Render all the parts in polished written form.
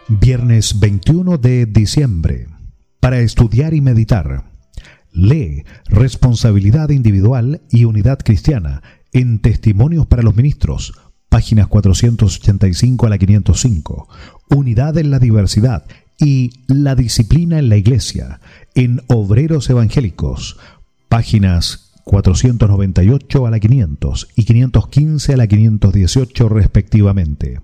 Viernes 21 de diciembre. Para estudiar y meditar, lee Responsabilidad Individual y Unidad Cristiana en Testimonios para los Ministros, páginas 485 a la 505. Unidad en la Diversidad y la Disciplina en la Iglesia en Obreros Evangélicos, páginas 498 a la 500 y 515 a la 518 respectivamente.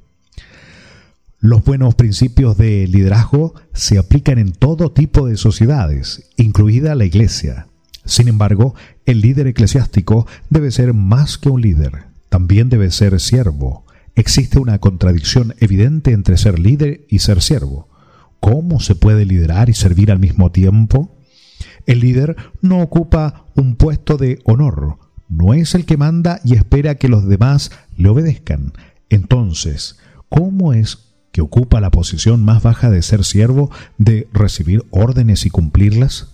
Los buenos principios de liderazgo se aplican en todo tipo de sociedades, incluida la Iglesia. Sin embargo, el líder eclesiástico debe ser más que un líder, también debe ser siervo. Existe una contradicción evidente entre ser líder y ser siervo. ¿Cómo se puede liderar y servir al mismo tiempo? El líder no ocupa un puesto de honor, no es el que manda y espera que los demás le obedezcan. Entonces, ¿cómo es que ocupa la posición más baja de ser siervo, de recibir órdenes y cumplirlas?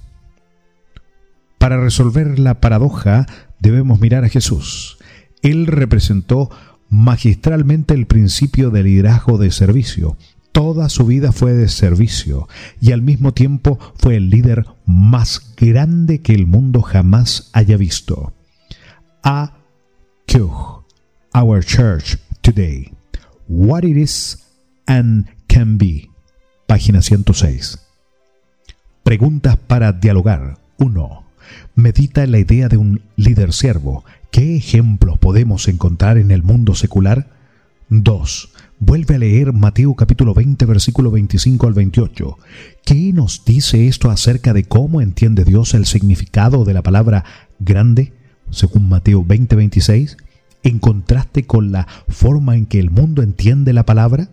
Para resolver la paradoja, debemos mirar a Jesús. Él representó magistralmente el principio de liderazgo de servicio. Toda su vida fue de servicio y al mismo tiempo fue el líder más grande que el mundo jamás haya visto. A. Kuch, Our Church Today. What it is and can be. Página 106. Preguntas para dialogar. 1. Medita en la idea de un líder siervo. ¿Qué ejemplos podemos encontrar en el mundo secular? 2. Vuelve a leer Mateo capítulo 20, versículo 25 al 28. ¿Qué nos dice esto acerca de cómo entiende Dios el significado de la palabra grande, según Mateo 20, 26, en contraste con la forma en que el mundo entiende la palabra?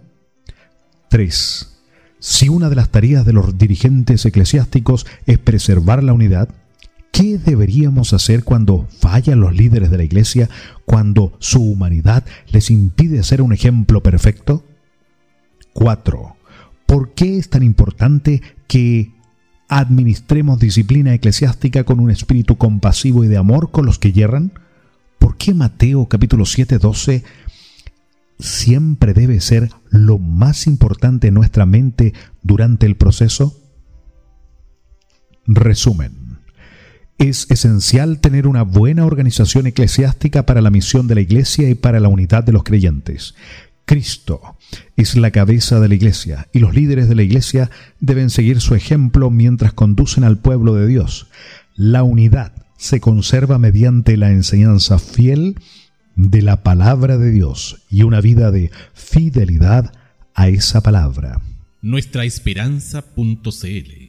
3. Si una de las tareas de los dirigentes eclesiásticos es preservar la unidad, ¿qué deberíamos hacer cuando fallan los líderes de la Iglesia, cuando su humanidad les impide ser un ejemplo perfecto? 4. ¿Por qué es tan importante que administremos disciplina eclesiástica con un espíritu compasivo y de amor con los que yerran? ¿Por qué Mateo capítulo 7, 12 siempre debe ser lo más importante en nuestra mente durante el proceso? Resumen. Es esencial tener una buena organización eclesiástica para la misión de la Iglesia y para la unidad de los creyentes. Cristo es la cabeza de la Iglesia y los líderes de la Iglesia deben seguir su ejemplo mientras conducen al pueblo de Dios. La unidad se conserva mediante la enseñanza fiel de la palabra de Dios y una vida de fidelidad a esa palabra. Nuestraesperanza.cl